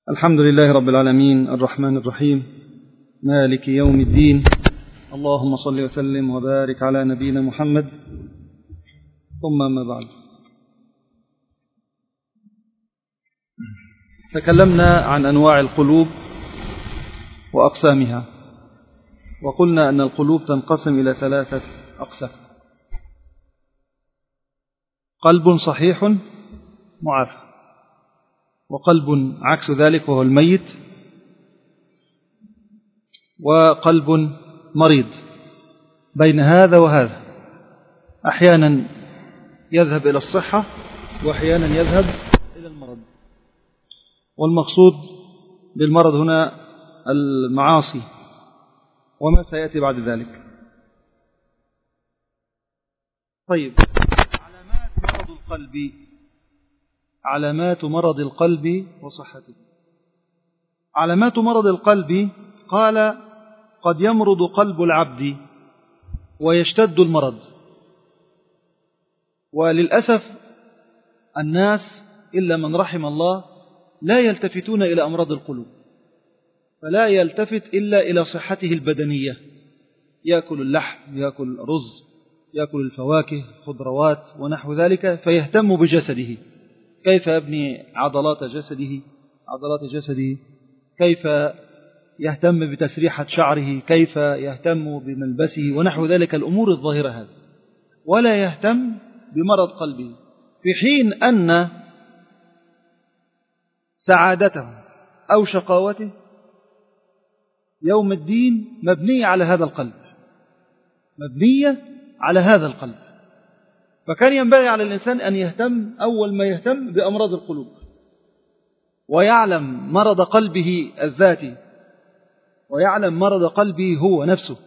الحمد لله رب العالمين الرحمن الرحيم مالك يوم الدين. اللهم صل وسلم وبارك على نبينا محمد. ثم ما بعد، تكلمنا عن أنواع القلوب وأقسامها، وقلنا أن القلوب تنقسم إلى 3 أقسام: قلب صحيح معافى، وقلب عكس ذلك وهو الميت، وقلب مريض بين هذا وهذا، أحيانا يذهب إلى الصحة وأحيانا يذهب إلى المرض. والمقصود بالمرض هنا المعاصي وما سيأتي بعد ذلك. طيب، علامات مرض القلب وصحته. علامات مرض القلب، قال: قد يمرض قلب العبد ويشتد المرض. وللأسف الناس إلا من رحم الله لا يلتفتون إلى أمراض القلوب، فلا يلتفت إلا إلى صحته البدنية، يأكل اللحم، يأكل الرز، يأكل الفواكه، خضروات ونحو ذلك، فيهتم بجسده، كيف يبني عضلات جسده، كيف يهتم بتسريحة شعره، كيف يهتم بملبسه ونحو ذلك، الأمور الظاهرة هذه، ولا يهتم بمرض قلبه، في حين أن سعادته أو شقاوته يوم الدين مبنية على هذا القلب، فكان ينبغي على الإنسان أن يهتم أول ما يهتم بأمراض القلوب، ويعلم مرض قلبه الذاتي، ويعلم مرض قلبه هو نفسه.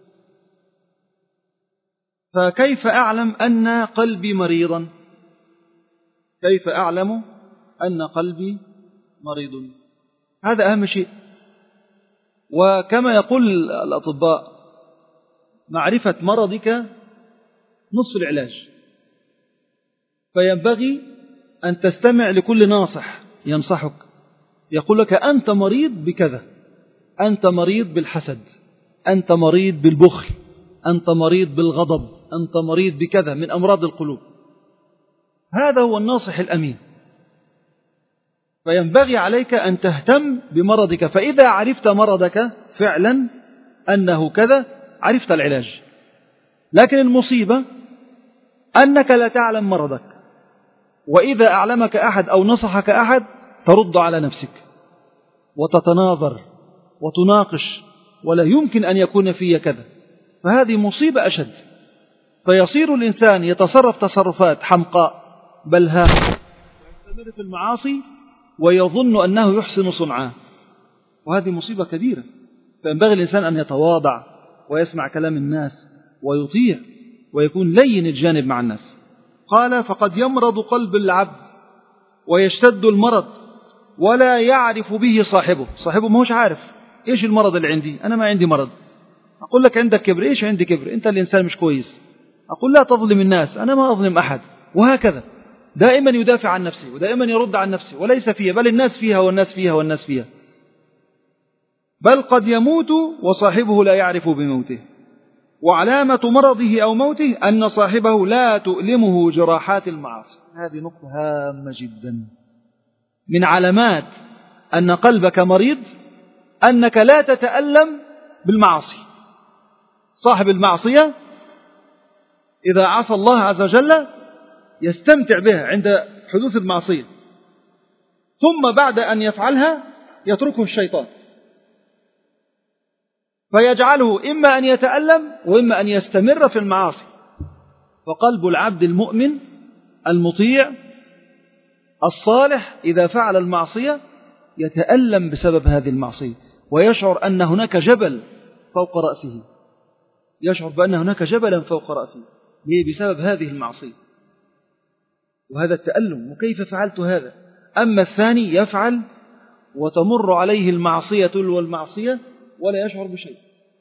فكيف أعلم أن قلبي مريضا؟ كيف أعلم أن قلبي مريض؟ هذا أهم شيء. وكما يقول الأطباء: معرفة مرضك نصف العلاج. فينبغي أن تستمع لكل ناصح ينصحك، يقول لك: أنت مريض بكذا، أنت مريض بالحسد، أنت مريض بالبخل، أنت مريض بالغضب، أنت مريض بكذا من أمراض القلوب. هذا هو الناصح الأمين. فينبغي عليك أن تهتم بمرضك، فإذا عرفت مرضك فعلا أنه كذا عرفت العلاج. لكن المصيبة أنك لا تعلم مرضك، وإذا أعلمك أحد أو نصحك أحد ترد على نفسك وتتناظر وتناقش، ولا يمكن أن يكون في كذا، فهذه مصيبة أشد. فيصير الإنسان يتصرف تصرفات حمقاء بلهاء، ويستمر في المعاصي ويظن أنه يحسن صنعا، وهذه مصيبة كبيرة. فينبغي الإنسان أن يتواضع ويسمع كلام الناس ويطيع ويكون لين الجانب مع الناس. قال: فقد يمرض قلب العبد ويشتد المرض ولا يعرف به صاحبه ما هوش عارف إيش المرض اللي عندي. أنا ما عندي مرض. أقول لك: عندك كبر. إيش عندي كبر؟ أنت الإنسان مش كويس. أقول: لا تظلم الناس. أنا ما أظلم أحد. وهكذا دائما يدافع عن نفسه ودائما يرد عن نفسه، وليس فيها، بل الناس فيها والناس فيها والناس فيها. بل قد يموت وصاحبه لا يعرف بموته. وعلامة مرضه أو موته أن صاحبه لا تؤلمه جراحات المعاصي. هذه نقطة هامة جدا. من علامات أن قلبك مريض أنك لا تتألم بالمعاصي. صاحب المعصية إذا عصى الله عز وجل يستمتع بها عند حدوث المعصية، ثم بعد أن يفعلها يتركه الشيطان، فيجعله إما أن يتألم وإما أن يستمر في المعاصي. فقلب العبد المؤمن المطيع الصالح إذا فعل المعصية يتألم بسبب هذه المعصية، ويشعر أن هناك جبل فوق رأسه، يشعر بأن هناك جبلا فوق رأسه. ليه؟ بسبب هذه المعصية وهذا التألم، وكيف فعلت هذا. أما الثاني يفعل وتمر عليه المعصية والمعصية ولا يشعر بشيء،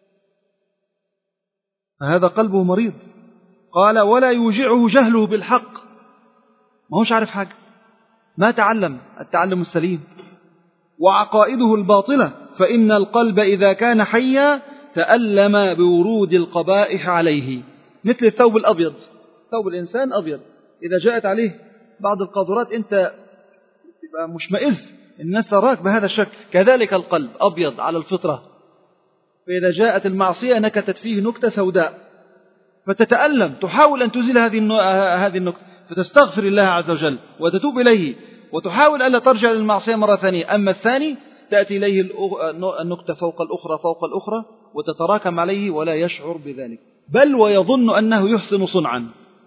فهذا قلبه مريض. قال: ولا يوجعه جهله بالحق. ما هوش عارف حاجة، ما تعلم التعلم السليم، وعقائده الباطلة، فإن القلب إذا كان حيا تألم بورود القبائح عليه، مثل الثوب الأبيض. ثوب الإنسان أبيض، إذا جاءت عليه بعض القاذورات أنت تبقى مشمئز، الناس تراك بهذا الشكل. كذلك القلب أبيض على الفطرة، فإذا جاءت المعصية نكتت فيه نكتة سوداء فتتألم، تحاول أن تزيل هذه النكتة، فتستغفر الله عز وجل وتتوب إليه وتحاول ألا ترجع للمعصية مرة ثانية. أما الثاني تأتي إليه النكتة فوق الأخرى فوق الأخرى وتتراكم عليه ولا يشعر بذلك، بل ويظن أنه يحسن صنعا.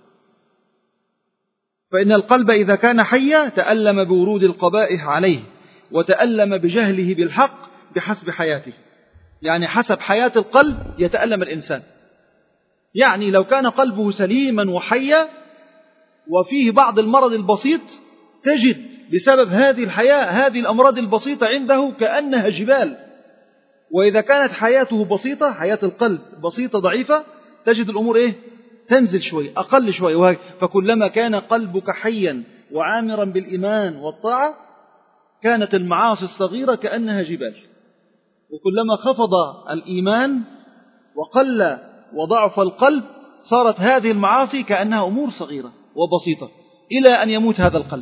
فإن القلب إذا كان حيا تألم بورود القبائح عليه، وتألم بجهله بالحق بحسب حياته. يعني حسب حياة القلب يتألم الإنسان. يعني لو كان قلبه سليما وحيا وفيه بعض المرض البسيط، تجد بسبب هذه الحياة هذه الأمراض البسيطة عنده كأنها جبال. وإذا كانت حياته بسيطة، حياة القلب بسيطة ضعيفة، تجد الأمور تنزل شوي أقل شوي. فكلما كان قلبك حيا وعامرا بالإيمان والطاعة كانت المعاصي الصغيرة كأنها جبال، وكلما خفض الإيمان وقل وضعف القلب صارت هذه المعاصي كأنها أمور صغيرة وبسيطة إلى أن يموت هذا القلب.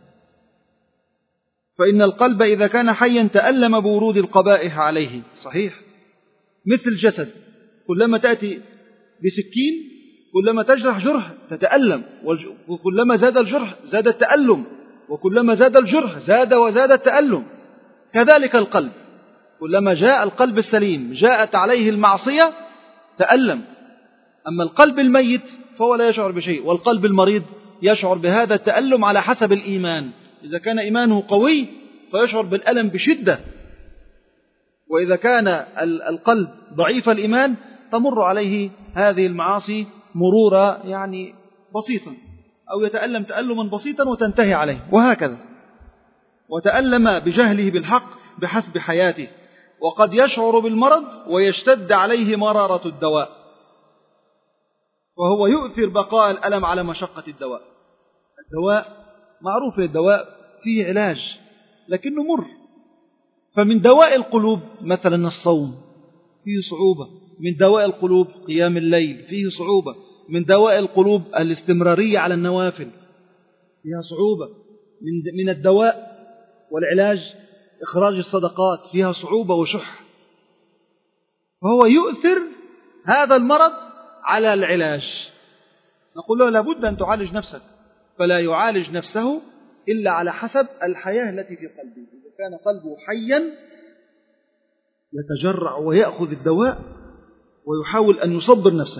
فإن القلب إذا كان حيا تألم بورود القبائح عليه. صحيح، مثل الجسد، كلما تأتي بسكين كلما تجرح جرح تتألم، وكلما زاد الجرح زاد التألم، وكلما زاد الجرح زاد التألم. كذلك القلب، كلما جاء القلب السليم جاءت عليه المعصية تألم. أما القلب الميت فهو لا يشعر بشيء، والقلب المريض يشعر بهذا التألم على حسب الإيمان. إذا كان إيمانه قوي فيشعر بالألم بشدة، وإذا كان القلب ضعيف الإيمان تمر عليه هذه المعاصي مرورا بسيطا، أو يتألم تألما بسيطا وتنتهي عليه، وهكذا. وتألم بجهله بالحق بحسب حياته، وقد يشعر بالمرض ويشتد عليه مرارة الدواء، وهو يؤثر بقاء الألم على مشقة الدواء. الدواء معروف، الدواء فيه علاج لكنه مر. فمن دواء القلوب مثلا الصوم فيه صعوبة، من دواء القلوب قيام الليل فيه صعوبة، من دواء القلوب الاستمرارية على النوافل فيها صعوبة، من الدواء والعلاج إخراج الصدقات فيها صعوبة وشح. فهو يؤثر هذا المرض على العلاج. نقول له لابد أن تعالج نفسك، فلا يعالج نفسه إلا على حسب الحياة التي في قلبه. إذا كان قلبه حيا يتجرع ويأخذ الدواء ويحاول أن يصبر نفسه.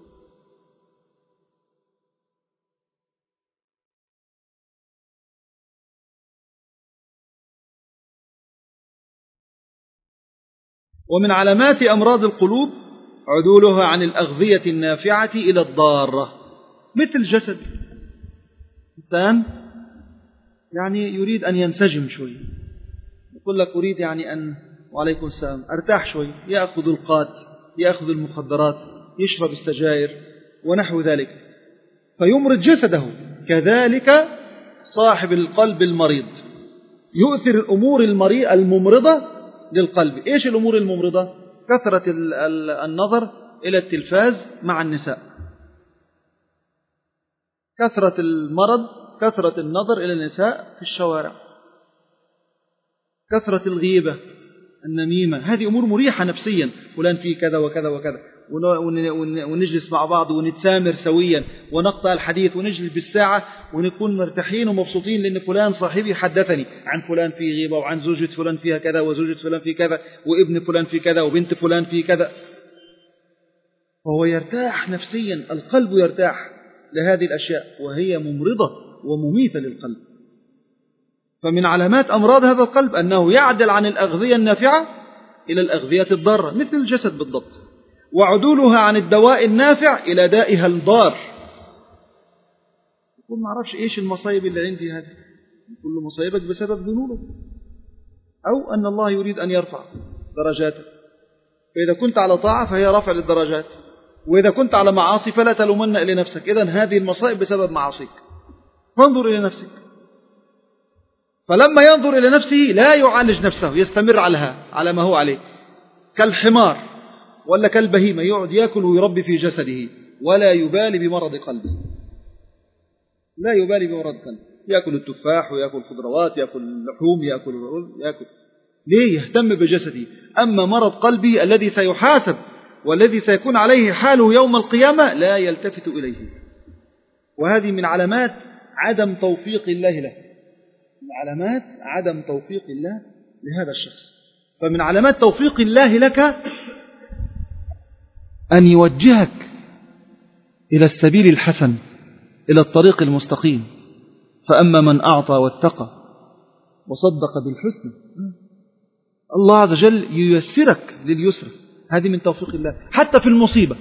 ومن علامات أمراض القلوب عدولها عن الأغذية النافعة إلى الضارة، مثل الجسد. إنسان يريد أن ينسجم شوي، يقول لك أريد أن وعليكم السلام أرتاح شوي، يأخذ القات، يأخذ المخدرات، يشرب السجائر ونحو ذلك فيمرض جسده. كذلك صاحب القلب المريض يؤثر الأمور الممرضة للقلب. إيش الأمور الممرضة؟ كثرة النظر إلى التلفاز مع النساء، كثرة المرض، كثرة النظر إلى النساء في الشوارع، كثرة الغيبة، النميمة. هذه أمور مريحة نفسيا، فلان فيه كذا وكذا وكذا، ونجلس مع بعض ونتسامر سويا ونقطع الحديث ونجلس بالساعة ونكون مرتاحين ومبسوطين لأن فلان صاحبي حدثني عن فلان فيه غيبة، وعن زوجة فلان فيها كذا، وزوجة فلان فيه كذا، وابن فلان فيه كذا، وبنت فلان فيه كذا. فهو يرتاح نفسيا، القلب يرتاح لهذه الأشياء، وهي ممرضة ومميتة للقلب. فمن علامات أمراض هذا القلب أنه يعدل عن الأغذية النافعة إلى الأغذية الضارة، مثل الجسد بالضبط. وعدولها عن الدواء النافع إلى دائها الضار. يقول ما أعرفش إيش المصايب اللي عندي هذه، كل مصايبك بسبب ذنوبك، أو أن الله يريد أن يرفع درجاتك. فإذا كنت على طاعة فهي رفع للدرجات، وإذا كنت على معاصي فلا تلومن إلى نفسك. إذن هذه المصائب بسبب معاصيك، فانظر إلى نفسك. فلما ينظر إلى نفسه لا يعالج نفسه، يستمر على ما هو عليه، كالحمار ولا كالبهيمة، يقعد يأكل ويربي في جسده ولا يبالي بمرض قلبه، لا يبالي بمرض قلبه، يأكل التفاح ويأكل خضروات، يأكل لحوم، يأكل. ليه؟ يهتم بجسده. أما مرض قلبه الذي سيحاسب والذي سيكون عليه حاله يوم القيامة لا يلتفت إليه. وهذه من علامات عدم توفيق الله له، من علامات عدم توفيق الله لهذا الشخص. فمن علامات توفيق الله لك أن يوجهك إلى السبيل الحسن، إلى الطريق المستقيم. فأما من أعطى واتقى وصدق بالحسنى، الله عز وجل ييسرك لليسر. هذه من توفيق الله. حتى في المصيبة،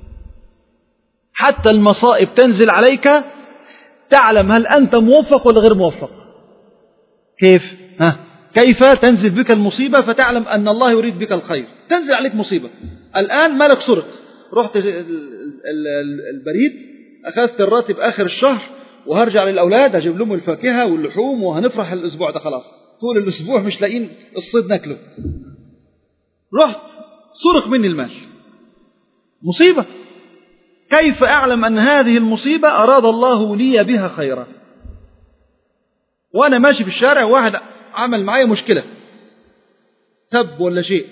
حتى المصائب تنزل عليك تعلم هل أنت موفق ولا غير موفق. كيف؟ كيف تنزل بك المصيبة فتعلم أن الله يريد بك الخير؟ تنزل عليك مصيبة الآن، مالك سرق، رحت البريد، أخذت الراتب آخر الشهر وهرجع للأولاد أجيب لهم الفاكهة واللحوم وهنفرح الأسبوع ده. خلاص طول الأسبوع مش لاقيين الصيد ناكله، رحت سرق مني المال، مصيبة. كيف أعلم أن هذه المصيبة أراد الله لي بها خيرا؟ وأنا ماشي في الشارع واحد عمل معي مشكلة، سب ولا شيء،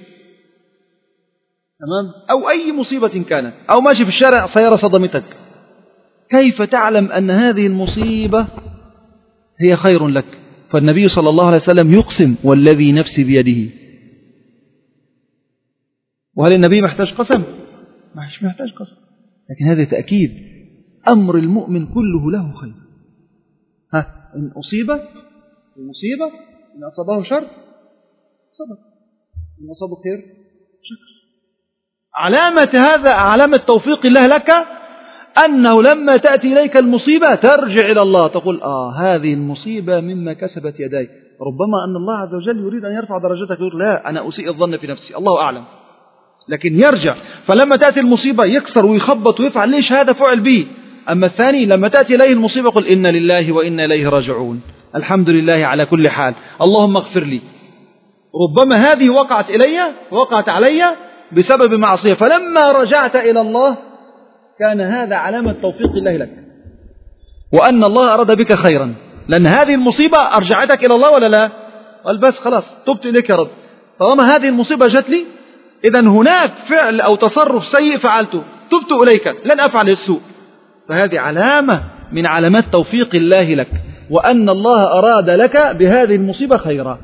تمام، أو أي مصيبة كانت، أو ماشي في الشارع سيارة صدمتك، كيف تعلم أن هذه المصيبة هي خير لك؟ فالنبي صلى الله عليه وسلم يقسم والذي نفسي بيده. وهل النبي محتاج قسم؟ مش محتاج قسم، لكن هذا تأكيد أمر المؤمن كله له خير. إن أصيبت المصيبة، إن أصابه شر صبر، إن أصابه خير شكر. علامة هذا، علامة توفيق الله لك، أنه لما تأتي إليك المصيبة ترجع إلى الله، تقول هذه المصيبة مما كسبت يداي. ربما أن الله عز وجل يريد أن يرفع درجتك، يقول لا أنا أسيء الظن في نفسي، الله أعلم، لكن يرجع. فلما تأتي المصيبة يكسر ويخبط ويفعل، ليش هذا فعل به. أما الثاني لما تأتي إليه المصيبة قل إنا لله وإنا إليه راجعون، الحمد لله على كل حال، اللهم اغفر لي. ربما هذه وقعت علي بسبب معصية، فلما رجعت إلى الله كان هذا علامة توفيق الله لك، وأن الله أراد بك خيرا، لأن هذه المصيبة أرجعتك إلى الله ولا لا؟ قال بس خلاص تبت إليك يا رب، طالما هذه المصيبة جت لي إذا هناك فعل أو تصرف سيء فعلته، تبت إليك لن أفعل السوء. فهذه علامة من علامات توفيق الله لك، وأن الله أراد لك بهذه المصيبة خيرا.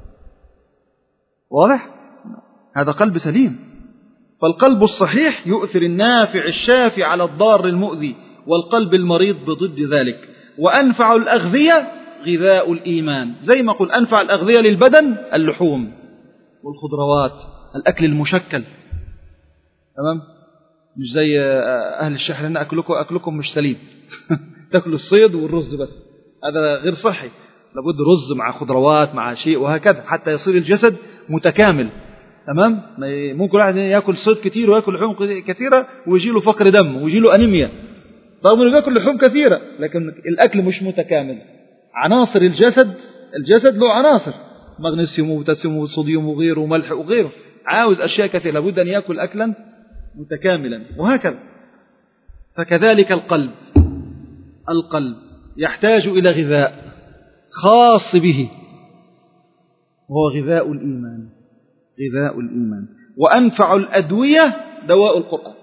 واضح؟ هذا قلب سليم. فالقلب الصحيح يؤثر النافع الشافي على الضار المؤذي، والقلب المريض بضد ذلك. وأنفع الأغذية غذاء الإيمان، زي ما قل أنفع الأغذية للبدن اللحوم والخضروات، الأكل المشكل، تمام، مش زي أهل الشحر أن أكلكم مش سليم تأكلوا الصيد والرز بس، هذا غير صحي، لابد رز مع خضروات مع شيء وهكذا حتى يصير الجسد متكامل، تمام. ممكن واحد يأكل صيد كثير ويأكل لحوم كثيرة ويجي له فقر دم ويجي له أنيميا، رغم أنه يأكل لحوم كثيرة، لكن الأكل مش متكامل. عناصر الجسد له عناصر، مغنيسيوم وبوتاسيوم وصوديوم وغيره وملح وغيره، عاوز أشياء كثيرة، لابد أن يأكل أكلا متكاملا وهكذا. فكذلك القلب يحتاج إلى غذاء خاص به، وهو غذاء الإيمان. وأنفع الأدوية دواء القرآن،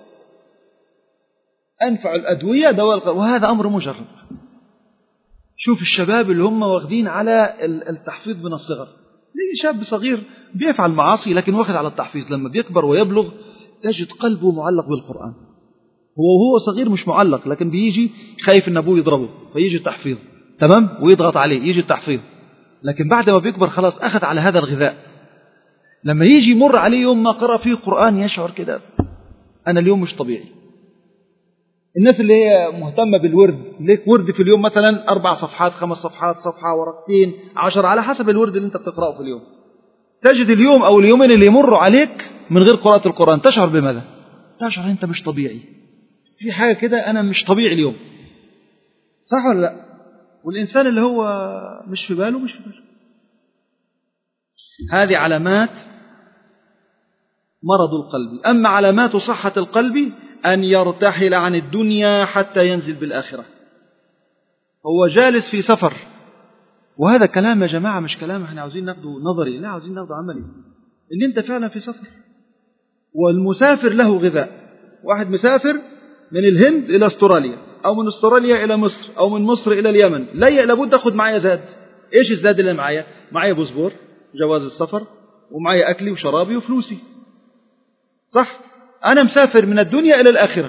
أنفع الأدوية دواء القرآن، وهذا أمر مجرد. شوف الشباب اللي هم واخدين على التحفيظ من الصغر، ليه شاب صغير بيفعل معاصي لكن واخد على التحفيظ، لما بيكبر ويبلغ تجد قلبه معلق بالقرآن. وهو صغير مش معلق، لكن بيجي خايف ان ابوه يضربه فيجي التحفيظ، تمام، ويضغط عليه يجي التحفيظ. لكن بعد ما بيكبر خلاص أخذ على هذا الغذاء، لما يجي يمر عليه يوم ما قرأ فيه القرآن يشعر كده أنا اليوم مش طبيعي. الناس اللي هي مهتمة بالورد، ليك ورد في اليوم مثلا 4 صفحات 5 صفحات، صفحة ورقتين 10 على حسب الورد اللي انت بتقرأه في اليوم، تجد اليوم أو اليومين اللي يمروا عليك من غير قراءة القرآن تشعر بماذا؟ تشعر أنت مش طبيعي، في حاجة كده أنا مش طبيعي اليوم، صح ولا لا؟ والإنسان اللي هو مش في باله هذه علامات مرض القلب. أما علامات صحة القلب أن يرتحل عن الدنيا حتى ينزل بالآخرة. هو جالس في سفر، وهذا كلام يا جماعة مش كلام احنا عاوزين ناخده نظري، لا عاوزين ناخده عملي. إن أنت فعلا في سفر، والمسافر له غذاء. واحد مسافر من الهند إلى أستراليا، أو من أستراليا إلى مصر، أو من مصر إلى اليمن، لابد أخذ معايا زاد. إيش الزاد اللي معايا؟ معايا باسبور، جواز السفر، ومعايا أكلي وشرابي وفلوسي، صح؟ أنا مسافر من الدنيا إلى الآخرة،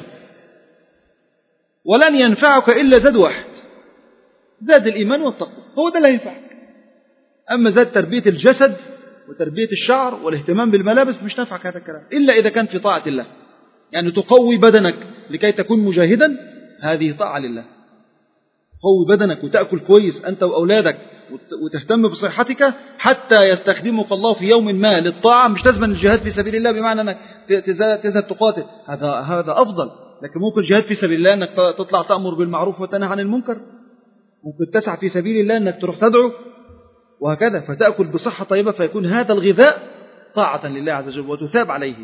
ولن ينفعك إلا زاد واحد، زاد الإيمان والتقوى، هو ده اللي ينفعك. أما زاد تربية الجسد وتربية الشعر والاهتمام بالملابس مش نفعك هذا الكلام، إلا إذا كان في طاعة الله. يعني تقوي بدنك لكي تكون مجاهدا، هذه طاعة لله. قوي بدنك وتأكل كويس أنت وأولادك وتهتم بصحتك حتى يستخدمك الله في يوم ما للطاعة. مش لازم الجهاد في سبيل الله بمعنى أنك تذهب تقاتل، هذا أفضل. لكن ممكن الجهاد في سبيل الله أنك تطلع تأمر بالمعروف وتنهى عن المنكر، ممكن تسعى في سبيل الله أنك تروح تدعو، وهكذا. فتأكل بصحة طيبة، فيكون هذا الغذاء طاعة لله عز وجل وتثاب عليه.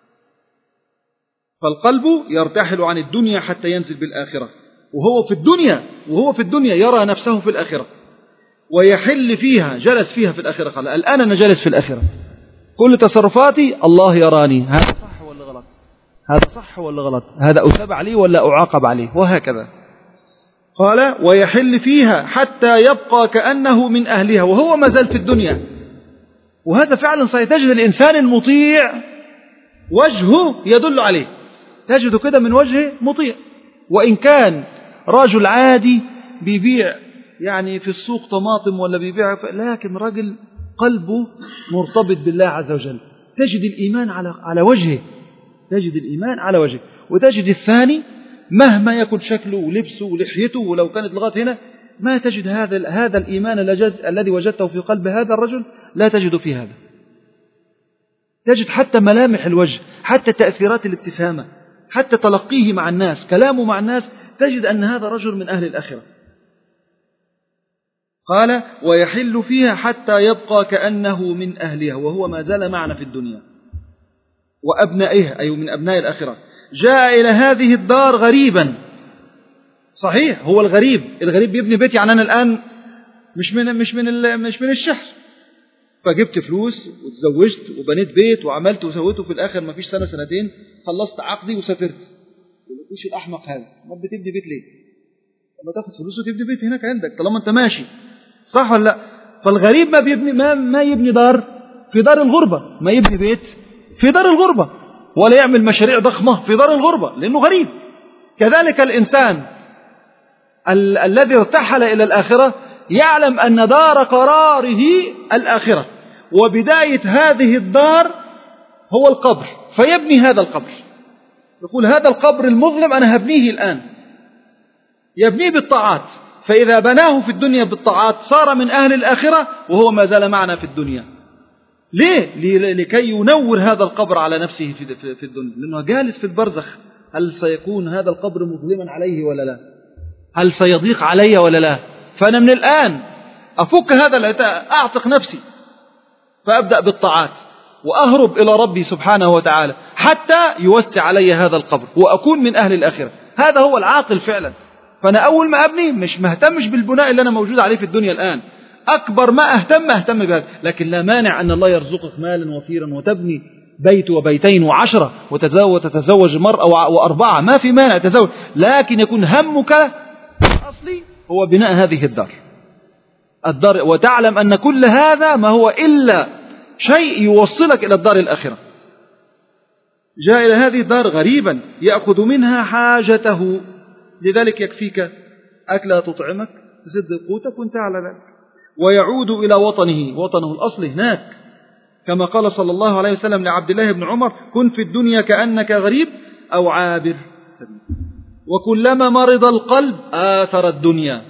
فالقلب يرتحل عن الدنيا حتى ينزل بالآخرة، وهو في الدنيا يرى نفسه في الآخرة، ويحل فيها، جلس فيها في الآخرة. قال الآن أنا جالس في الآخرة، كل تصرفاتي الله يراني، هذا صح ولا غلط، هذا صح ولا غلط، هذا أثاب عليه ولا أعاقب عليه، وهكذا. قال ويحل فيها حتى يبقى كأنه من أهلها وهو ما زال في الدنيا. وهذا فعلا سيتجد الإنسان المطيع وجهه يدل عليه، تجده كده من وجهه مطيع، وإن كان رجل عادي بيبيع يعني في السوق طماطم ولا بيبيع، لكن رجل قلبه مرتبط بالله عز وجل، تجد الإيمان على وجهه، تجد الإيمان على وجهه. وتجد الثاني مهما يكن شكله ولبسه ولحيته ولو كانت لغاية هنا، ما تجد هذا الإيمان الذي وجدته في قلب هذا الرجل، لا تجد في هذا. تجد حتى ملامح الوجه، حتى تأثيرات الابتسامة، حتى تلقيه مع الناس، كلامه مع الناس، تجد أن هذا رجل من أهل الآخرة. قال ويحل فيها حتى يبقى كأنه من أهلها وهو ما زال معنا في الدنيا وأبنائها، أي من أبناء الآخرة. جاء إلى هذه الدار غريبا، صحيح هو الغريب بيبني بيت. يعني أنا الآن مش من الشهر، فجبت فلوس وتزوجت وبنيت بيت وعملت وسويته، في الآخر ما فيش سنة سنتين خلصت عقدي وسافرت. وش الأحمق هذا؟ ما بتبني بيت ليه؟ لما تاخد فلوس وتبني بيت هناك عندك طالما أنت ماشي، صح ولا لا؟ فالغريب ما يبني دار في دار الغربة، ما يبني بيت في دار الغربة، ولا يعمل مشاريع ضخمة في دار الغربة لأنه غريب. كذلك الإنسان الذي ارتحل إلى الآخرة يعلم أن دار قراره الآخرة، وبداية هذه الدار هو القبر، فيبني هذا القبر. يقول هذا القبر المظلم أنا هبنيه الآن، يبنيه بالطاعات، فإذا بناه في الدنيا بالطاعات صار من أهل الآخرة وهو ما زال معنا في الدنيا. ليه؟ لكي ينور هذا القبر على نفسه في الدنيا، لأنه جالس في البرزخ. هل سيكون هذا القبر مظلما عليه ولا لا؟ هل سيضيق علي ولا لا؟ فأنا من الآن أفك هذا العتاء، أعتق نفسي، فأبدأ بالطاعات وأهرب إلى ربي سبحانه وتعالى حتى يوسع علي هذا القبر وأكون من أهل الآخرة. هذا هو العاقل فعلا. فأنا أول ما أبني مش مهتمش بالبناء اللي أنا موجود عليه في الدنيا الآن، أكبر ما أهتم بهذا. لكن لا مانع أن الله يرزقك مالا وفيرا وتبني بيت وبيتين وعشرة وتتزوج مرأة وأربعة، ما في مانع تزوج، لكن يكون همك الأصلي هو بناء هذه الدار، وتعلم أن كل هذا ما هو إلا شيء يوصلك إلى الدار الآخرة. جاء إلى هذه الدار غريبا يأخذ منها حاجته، لذلك يكفيك أكلها تطعمك تسد قوتك وانت على ذلك. ويعود إلى وطنه الأصلي هناك، كما قال صلى الله عليه وسلم لعبد الله بن عمر كن في الدنيا كأنك غريب أو عابر سبيل. وكلما مرض القلب آثر الدنيا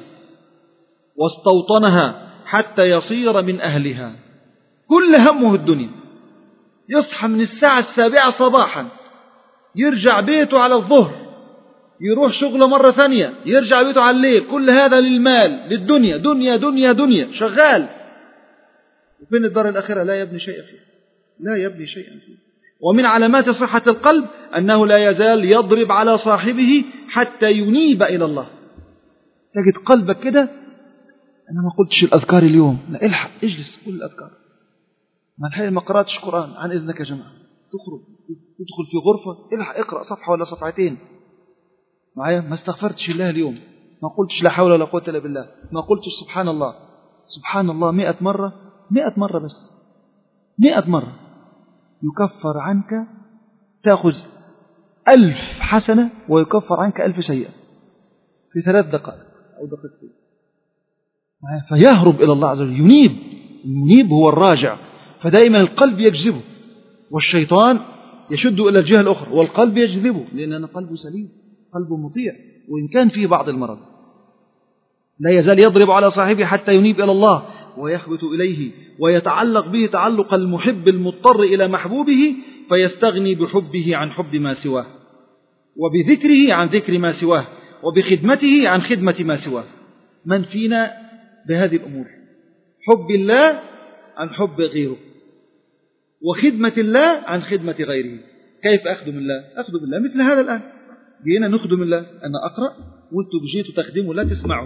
واستوطنها حتى يصير من أهلها، كل همه الدنيا، يصحى من الساعة 7 صباحا يرجع بيته على الظهر، يروح شغله مرة ثانية، يرجع بيته على الليل، كل هذا للمال، للدنيا، دنيا دنيا دنيا، شغال وفين الدار الآخرة؟ لا يبني شيئا فيه، لا يبني شيئا فيه. ومن علامات صحة القلب أنه لا يزال يضرب على صاحبه حتى ينيب إلى الله. تجد قلبك كده، أنا ما قلتش الأذكار اليوم، لا الحق اجلس قل الأذكار، ما الحقيقة ما قرأتش قرآن، عن إذنك يا جماعة، تدخل في غرفة الحق اقرأ صفحة ولا صفحتين معايا. ما استغفرتش الله اليوم، ما قلتش لا حول ولا قوة إلا بالله، ما قلتش سبحان الله، سبحان الله 100 مرة، 100 مرة بس، 100 مرة يكفر عنك، تأخذ 1000 حسنة ويكفر عنك 1000 سيئة في 3 دقائق أو دقيقتين. فيهرب إلى الله عز وجل، ينيب. المنيب هو الراجع، فدائما القلب يجذبه والشيطان يشد إلى الجهة الأخرى، والقلب يجذبه لأن قلبه سليم، قلبه مطيع وإن كان فيه بعض المرض. لا يزال يضرب على صاحبه حتى ينيب إلى الله ويخبت إليه ويتعلق به تعلق المحب المضطر إلى محبوبه، فيستغني بحبه عن حب ما سواه، وبذكره عن ذكر ما سواه، وبخدمته عن خدمة ما سواه. من فينا بهذه الأمور؟ حب الله عن حب غيره، وخدمة الله عن خدمة غيره. كيف أخدم الله؟ أخدم الله مثل هذا الآن، جينا نخدم الله، أنا أقرأ وأنتم جيتوا تخدموا لا تسمعوا.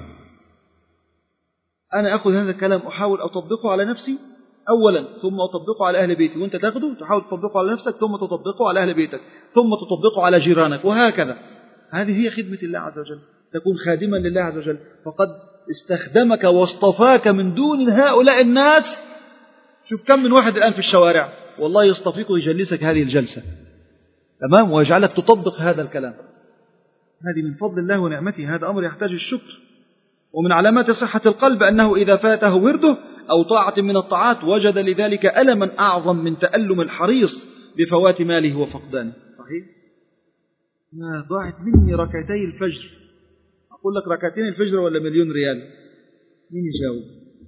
أنا أخذ هذا الكلام أحاول أطبقه على نفسي أولا، ثم أطبقه على أهل بيتي، وأنت تأخذه تحاول تطبقه على نفسك، ثم تطبقه على أهل بيتك، ثم تطبقه على جيرانك، وهكذا. هذه هي خدمة الله عز وجل، تكون خادما لله عز وجل، فقد استخدمك واصطفاك من دون هؤلاء الناس. شوف كم من واحد الآن في الشوارع والله يصطفيك ويجلسك هذه الجلسة، تمام، ويجعلك تطبق هذا الكلام. هذه من فضل الله ونعمته، هذا أمر يحتاج الشكر. ومن علامات صحة القلب أنه إذا فاته ورده أو طاعة من الطاعات وجد لذلك ألما أعظم من تألم الحريص بفوات ماله وفقدانه. صحيح؟ ما ضاعت مني ركعتي الفجر، أقول لك ركعتين الفجر ولا مليون ريال؟ مين يجاوب؟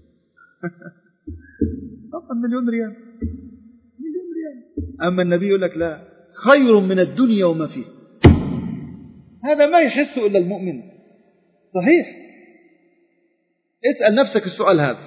طبعا مليون ريال، مليون ريال. أما النبي يقول لك لا، خير من الدنيا وما فيه. هذا ما يحس إلا المؤمن. صحيح؟ اسأل نفسك السؤال هذا.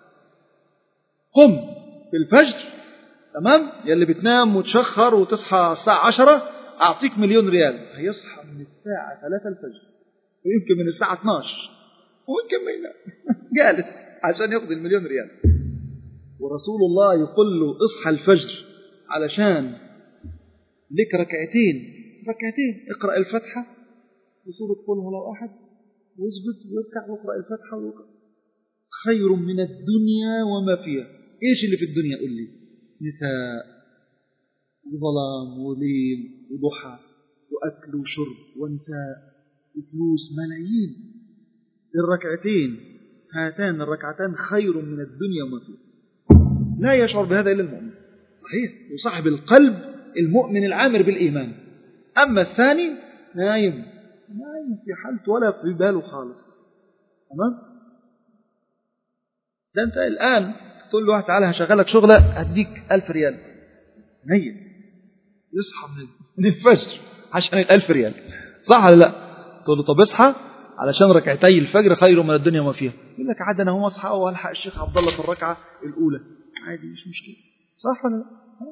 قم في الفجر، تمام، يلي بتنام وتشخر وتصحى الساعة 10 أعطيك مليون ريال. هيصحى من الساعة 3 الفجر ويمكن من الساعة 12 ويمكن ما ينام جالس عشان ياخذ المليون ريال. ورسول الله يقول له اصحى الفجر علشان لك ركعتين، اقرأ الفتحة بسورة قل هو الله أحد، واسجد واركع واقرأ الفتحة ويقرأ. خير من الدنيا وما فيها. ايش اللي في الدنيا؟ قل لي. نساء وظلام وليل وضحى وأكل وشرب ونساء وفلوس، ملايين. الركعتين هاتان الركعتان خير من الدنيا وما فيها. لا يشعر بهذا إلا المؤمن. صحيح؟ وصاحب القلب المؤمن العامر بالإيمان. أما الثاني نايم في حالته ولا في باله خالص. تمام؟ ده أنت الآن تقول له تعالى هشغلك شغلة هديك 1000 ريال، نايم يصحى من الفجر عشان 1000 ريال، صح ولا لا؟ تقول له طب اصحى علشان ركعتي الفجر خير من الدنيا وما فيها. يقول لك عاد أنا هو أصحى وألحق الشيخ عبد الله في الركعة الأولى، عادي مش مشكلة، صح ولا لا؟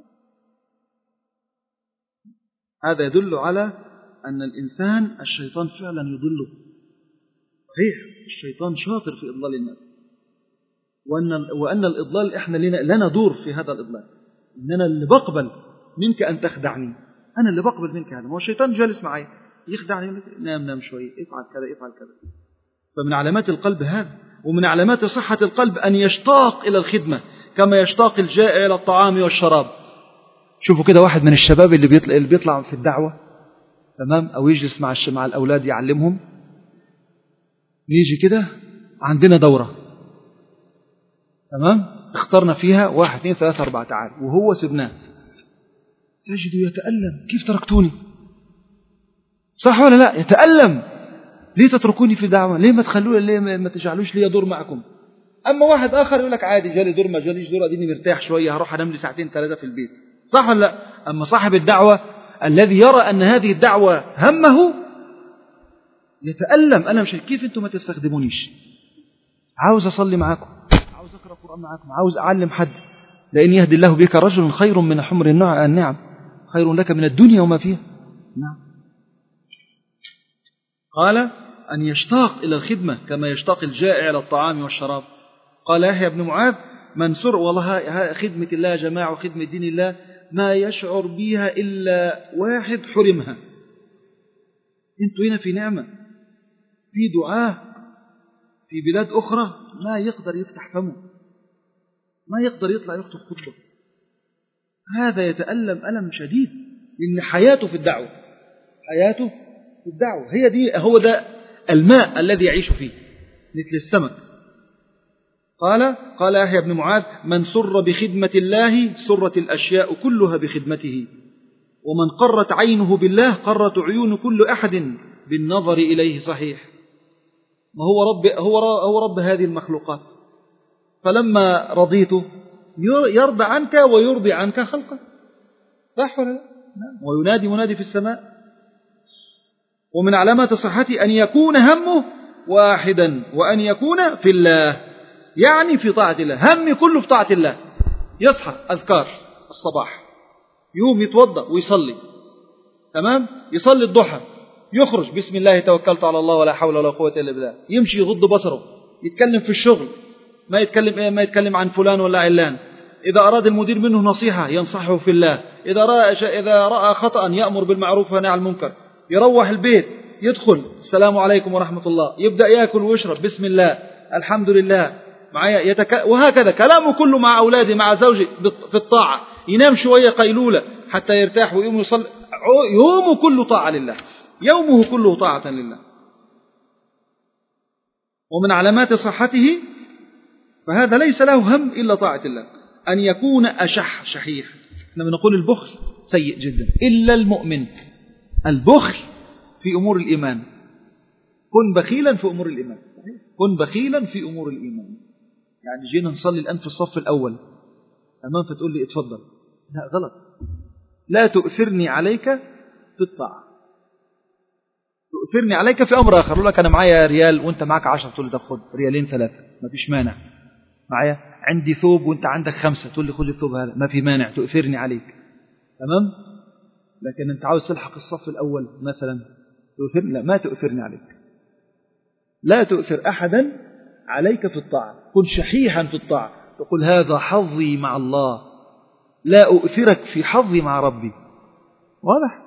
هذا يدل على أن الإنسان الشيطان فعلا يضله. صحيح، الشيطان شاطر في إضلال الناس، وأن الإضلال إحنا لنا دور في هذا الإضلال. إن أنا اللي بقبل منك أن تخدعني، أنا اللي بقبل منك هذا. هو الشيطان جالس معي يخدعني، نام شوي، افعل كذا. فمن علامات القلب هذا. ومن علامات صحة القلب أن يشتاق إلى الخدمة كما يشتاق الجائع إلى الطعام والشراب. شوفوا كده واحد من الشباب اللي بيطلع في الدعوة، تمام، أو يجلس مع الأولاد يعلمهم، يجي كده عندنا دورة، تمام، اخترنا فيها 1 2 3 4 تعال، وهو سبناه، تجد يتألم، كيف تركتوني؟ صح ولا لا؟ يتألم، ليه تتركوني في دعوة؟ ليه ما تخلوني؟ ليه ما تجعلوش لي دور معكم؟ أما واحد آخر يقول لك عادي، جالي دور ما جاليش دور، أديني مرتاح شوية، هروح أنام لي 2 3 في البيت، صح ولا لا؟ أما صاحب الدعوة الذي يرى أن هذه الدعوة همه يتألم. أنا مش كيف أنتم ما تستخدمونيش؟ عاوز أصلي معاكم، عاوز أقرأ القرآن معكم، عاوز أعلم حد، لأن يهدي الله بك رجل خير من حمر النعم، خير لك من الدنيا وما فيها. نعم. قال أن يشتاق إلى الخدمة كما يشتاق الجائع إلى الطعام والشراب. قال يحيى بن معاذ من سر، والله خدمة الله يا جماعة وخدمة دين الله ما يشعر بها إلا واحد حرمها. انتوا هنا في نعمة، في دعاء في بلاد أخرى ما يقدر يفتح فمه، ما يقدر يطلع يخطب خطبة، هذا يتألم ألم شديد لأن حياته في الدعوة، حياته في الدعوة هي دي، هو ده الماء الذي يعيش فيه مثل السمك. قال يحيى بن معاذ من سر بخدمة الله سرت الأشياء كلها بخدمته، ومن قرت عينه بالله قرت عيون كل أحد بالنظر إليه. صحيح، ما هو رب هذه المخلوقات، فلما رضيته يرضى عنك ويرضي عنك خلقه، صح ولا لا؟ وينادي منادي في السماء. ومن علامات صحته أن يكون همه واحدا وأن يكون في الله، يعني في طاعة الله، همي كله في طاعة الله. يصحى أذكار الصباح، يوم يتوضأ ويصلي، تمام، يصلي الضحى، يخرج بسم الله توكلت على الله ولا حول ولا قوة إلا بالله، يمشي يغض بصره، يتكلم في الشغل ما يتكلم عن فلان ولا علان، إذا أراد المدير منه نصيحة ينصحه في الله، إذا رأى خطأ يأمر بالمعروف وينهى عن المنكر، يروح البيت يدخل السلام عليكم ورحمة الله، يبدأ يأكل ويشرب بسم الله الحمد لله معايا، وهكذا كلامه كله مع أولاده مع زوجه في الطاعة، ينام شوية قيلولة حتى يرتاح ويقوم يصلي، يومه كله طاعة لله، يومه كله طاعة لله. ومن علامات صحته فهذا ليس له هم إلا طاعة الله أن يكون شحيح. لما نقول البخل سيء جدا إلا المؤمن، البخل في أمور الإيمان، كن بخيلا في أمور الإيمان، كن بخيلا في أمور الإيمان. يعني جينا نصلي الآن في الصف الأول، تمام، فتقول لي اتفضل، لا غلط، لا تؤثرني عليك في الطاعة، تؤثرني عليك في أمر آخر. أقول لك أنا معايا ريال وأنت معك 10، تقول لي تاخذ ريالين 3، ما فيش مانع. معايا عندي ثوب وأنت عندك 5، تقول لي خذ الثوب هذا، ما في مانع، تؤثرني عليك، تمام. لكن أنت عاوز تلحق الصف الأول مثلا، تؤثرني؟ لا، ما تؤثرني عليك، لا تؤثر أحدا عليك في الطاعة، كن شحيحا في الطاعة، تقول هذا حظي مع الله، لا أؤثرك في حظي مع ربي. واضح؟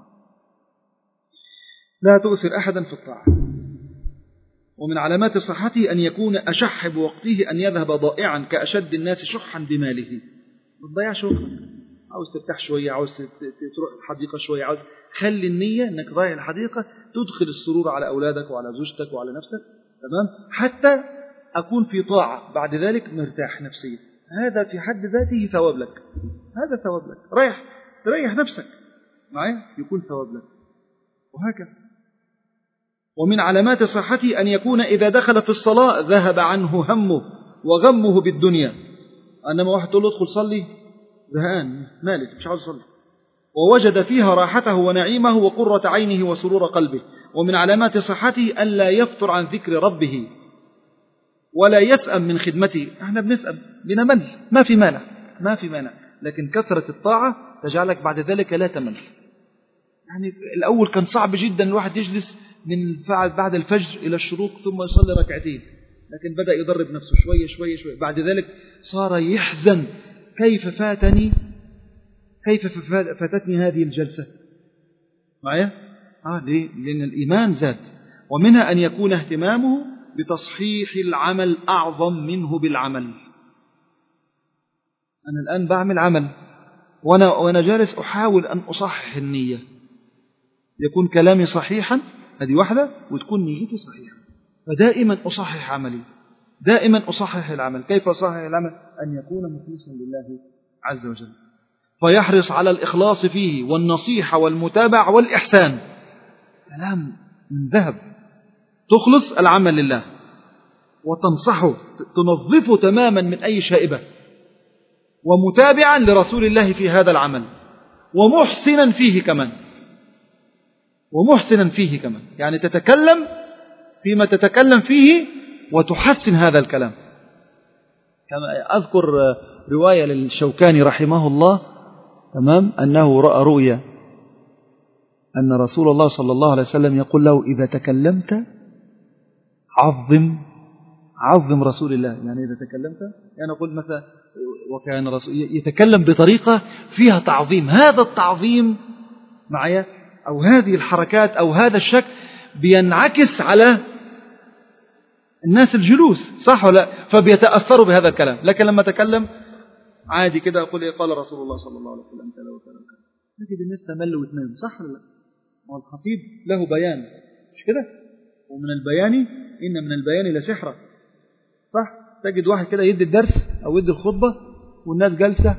لا تؤثر أحدا في الطاعة. ومن علامات صحته أن يكون أشح بوقته، أن يذهب ضائعا كأشد الناس شحا بماله. ما تضيعش وقتك، عاوز ترتاح شوية، عاوز تروح الحديقة شوية، عاوز خلي النية أنك ضايع الحديقة، تدخل السرور على أولادك وعلى زوجتك وعلى نفسك، تمام، حتى أكون في طاعة بعد ذلك مرتاح نفسيا، هذا في حد ذاته ثواب لك، هذا ثواب لك، تريح نفسك معي، يكون ثواب لك، وهكذا. ومن علامات صحته أن يكون إذا دخل في الصلاة ذهب عنه همه وغمه بالدنيا. أنما واحد تقول له ادخل صلي، زهقان مالك مش عاوز يصلي، ووجد فيها راحته ونعيمه وقرة عينه وسرور قلبه. ومن علامات صحته أن لا يفتر عن ذكر ربه ولا يسأم من خدمته. احنا بنسأم بنمل، ما في مانع، لكن كثرة الطاعة تجعلك بعد ذلك لا تمل. يعني الأول كان صعب جدا الواحد يجلس من بعد الفجر إلى الشروق ثم يصلي ركعتين، لكن بدأ يدرب نفسه شوية، بعد ذلك صار يحزن، كيف فاتتني هذه الجلسة معايا؟ ليه؟ لأن الإيمان زاد. ومنها أن يكون اهتمامه بتصحيح العمل أعظم منه بالعمل. أنا الآن بعمل عمل وأنا جالس أحاول أن أصحح النية، يكون كلامي صحيحا، هذه واحدة، وتكون نيتي صحيحة، فدائما أصحح عملي، دائما أصحح العمل. كيف أصحح العمل؟ أن يكون مخلصا لله عز وجل، فيحرص على الإخلاص فيه والنصيحة والمتابعة والإحسان. كلام من ذهب، تخلص العمل لله وتنصحه، تنظفه تماما من أي شائبة، ومتابعا لرسول الله في هذا العمل، ومحسنا فيه كمان، يعني تتكلم فيما تتكلم فيه وتحسن هذا الكلام، كما أذكر رواية للشوكاني رحمه الله، تمام، أنه رأى رؤيا أن رسول الله صلى الله عليه وسلم يقول له إذا تكلمت عظم رسول الله. يعني إذا تكلمت، يعني أقول مثلا وكان رسول يتكلم بطريقة فيها تعظيم، هذا التعظيم معي أو هذه الحركات أو هذا الشكل بينعكس على الناس الجلوس، صح ولا لا؟ فبيتأثروا بهذا الكلام. لكن لما تكلم عادي كده أقول إيه قال رسول الله صلى الله عليه وسلم كذا وكذا، تجد الناس تمل وتنام، صح ولا لا؟ والخطيب له بيان، مش كده؟ ومن البيان إن من البيان لسحرة، صح؟ تجد واحد كده يدي الدرس أو يدي الخطبة والناس جالسة،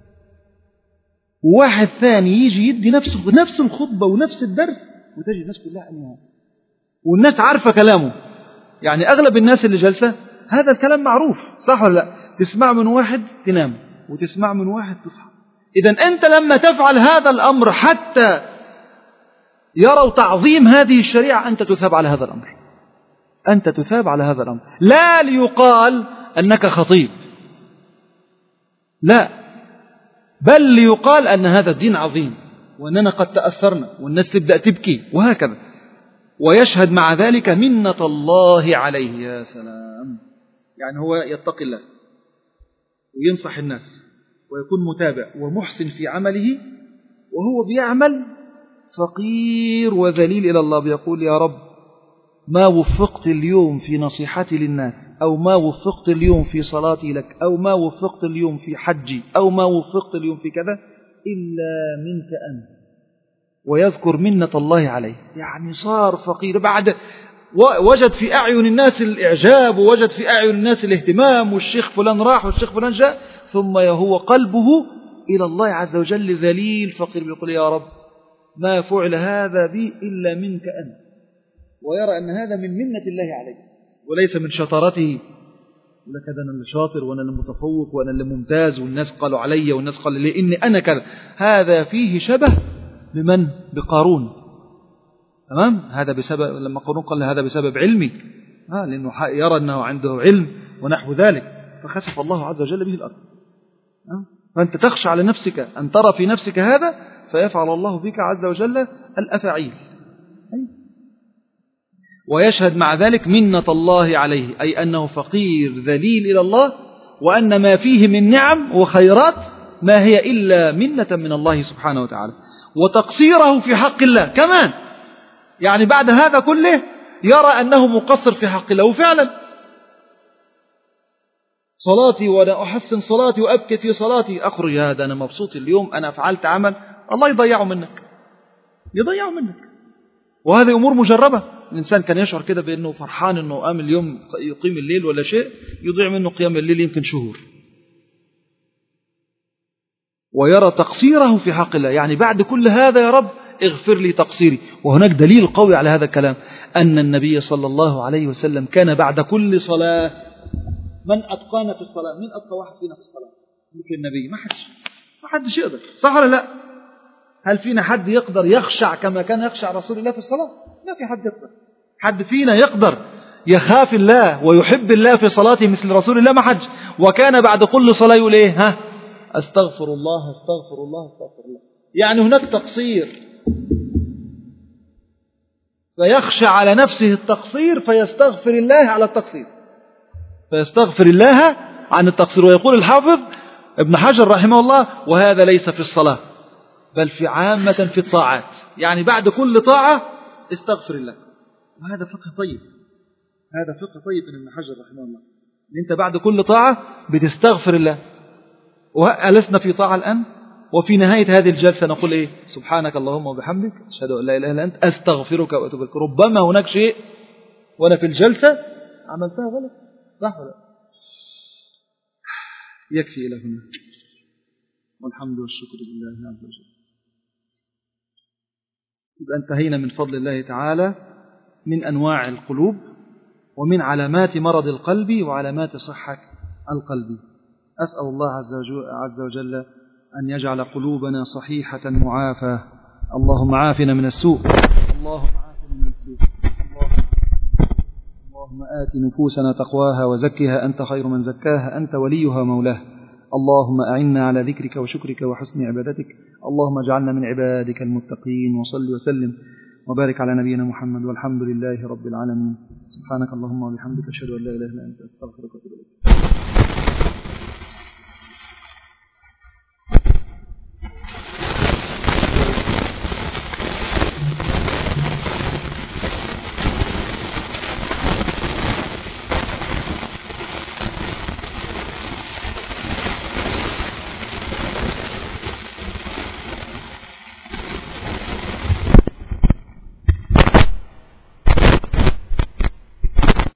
وواحد ثاني يجي يدي نفس الخطبة ونفس الدرس وتجد الناس كلها أنها، والناس عارفة كلامه. يعني أغلب الناس اللي جالسة هذا الكلام معروف، صح ولا لا؟ تسمع من واحد تنام وتسمع من واحد تصحى. إذن أنت لما تفعل هذا الأمر حتى يروا تعظيم هذه الشريعة أنت تثاب على هذا الأمر، أنت تثاب على هذا الأمر، لا ليقال أنك خطيب، لا، بل ليقال أن هذا الدين عظيم وأننا قد تأثرنا والناس تبدأ تبكي وهكذا. ويشهد مع ذلك منة الله عليه. يا سلام، يعني هو يتقي الله وينصح الناس ويكون متابع ومحسن في عمله، وهو بيعمل فقير وذليل إلى الله، بيقول يا رب ما وفقت اليوم في نصيحتي للناس، أو ما وفقت اليوم في صلاتي لك، أو ما وفقت اليوم في حجي، أو ما وفقت اليوم في كذا إلا منك أنت. ويذكر منة الله عليه، يعني صار فقير بعد وجد في أعين الناس الإعجاب ووجد في أعين الناس الاهتمام، والشيخ فلان راح والشيخ فلان جاء، ثم هو قلبه إلى الله عز وجل ذليل فقير، بيقول يا رب ما فعل هذا بي إلا منك أنت، ويرى أن هذا من منة الله عليه وليس من شطارته، ولا كذا أنا اللي شاطر وأنا اللي متفوق وأنا اللي ممتاز والناس قالوا علي والناس قالوا لي إني أنا كذا. هذا فيه شبه بمن؟ بقارون، تمام؟ هذا بسبب لما قارون قال هذا بسبب علمي، لأنه يرى أنه عنده علم ونحو ذلك، فخسف الله عز وجل به الأرض. فأنت تخشى على نفسك أن ترى في نفسك هذا فيفعل الله بك عز وجل الأفاعيل. ويشهد مع ذلك منة الله عليه، أي أنه فقير ذليل إلى الله، وأن ما فيه من نعم وخيرات ما هي إلا منة من الله سبحانه وتعالى، وتقصيره في حق الله كمان. يعني بعد هذا كله يرى أنه مقصر في حق الله، وفعلا صلاتي وأنا أحسن صلاتي وأبكي في صلاتي، أخرج هذا أنا مبسوط اليوم أنا فعلت عمل، الله يضيعه منك، يضيعه منك. وهذه أمور مجربة، الإنسان كان يشعر كده بأنه فرحان أنه قام اليوم يقيم الليل ولا شيء، يضيع منه قيام الليل يمكن شهور. ويرى تقصيره في حق الله، يعني بعد كل هذا يا رب اغفر لي تقصيري. وهناك دليل قوي على هذا الكلام، أن النبي صلى الله عليه وسلم كان بعد كل صلاة، من أتقانا في الصلاة؟ من أتقى واحد فينا في الصلاة مثل النبي؟ ما حدش يقدر، صح ولا لا؟ هل فينا حد يقدر يخشع كما كان يخشع رسول الله في الصلاة؟ ما في حد يقدر. حد فينا يقدر يخاف الله ويحب الله في صلاته مثل رسول الله؟ ما حد. وكان بعد كل صلاة يقول إيه؟ أستغفر الله أستغفر الله أستغفر الله. يعني هناك تقصير، فيخشى على نفسه التقصير فيستغفر الله على التقصير، فيستغفر الله عن التقصير. ويقول الحافظ ابن حجر رحمه الله وهذا ليس في الصلاة بل في عامة في الطاعات، يعني بعد كل طاعة استغفر الله. وهذا فقه طيب، هذا فقه طيب من ابن حجر رحمه الله، إن أنت بعد كل طاعة بتستغفر الله. وألسنا في طاعة الآن، وفي نهاية هذه الجلسة نقول إيه؟ سبحانك اللهم وبحمدك أشهد أن لا إله إلا أنت أستغفرك وأتوب إليك. ربما هناك شيء وأنا في الجلسة عملتها غلط، صح ولا؟ يكفي إلى هنا، والحمد والشكر لله عز وجل. إذا انتهينا من فضل الله تعالى من أنواع القلوب ومن علامات مرض القلب وعلامات صحة القلب. أسأل الله عز وجل أن يجعل قلوبنا صحيحة معافاة. اللهم عافنا من السوء، اللهم عافنا من السوء، اللهم اللهم آت نفوسنا تقواها وزكها أنت خير من زكاها أنت وليها مولاها. اللهم أعنا على ذكرك وشكرك وحسن عبادتك. اللهم اجعلنا من عبادك المتقين. وصل وسلم وبارك على نبينا محمد والحمد لله رب العالمين. سبحانك اللهم وبحمدك أشهد أن لا إله إلا أنت أستغفرك وأتوب إليك.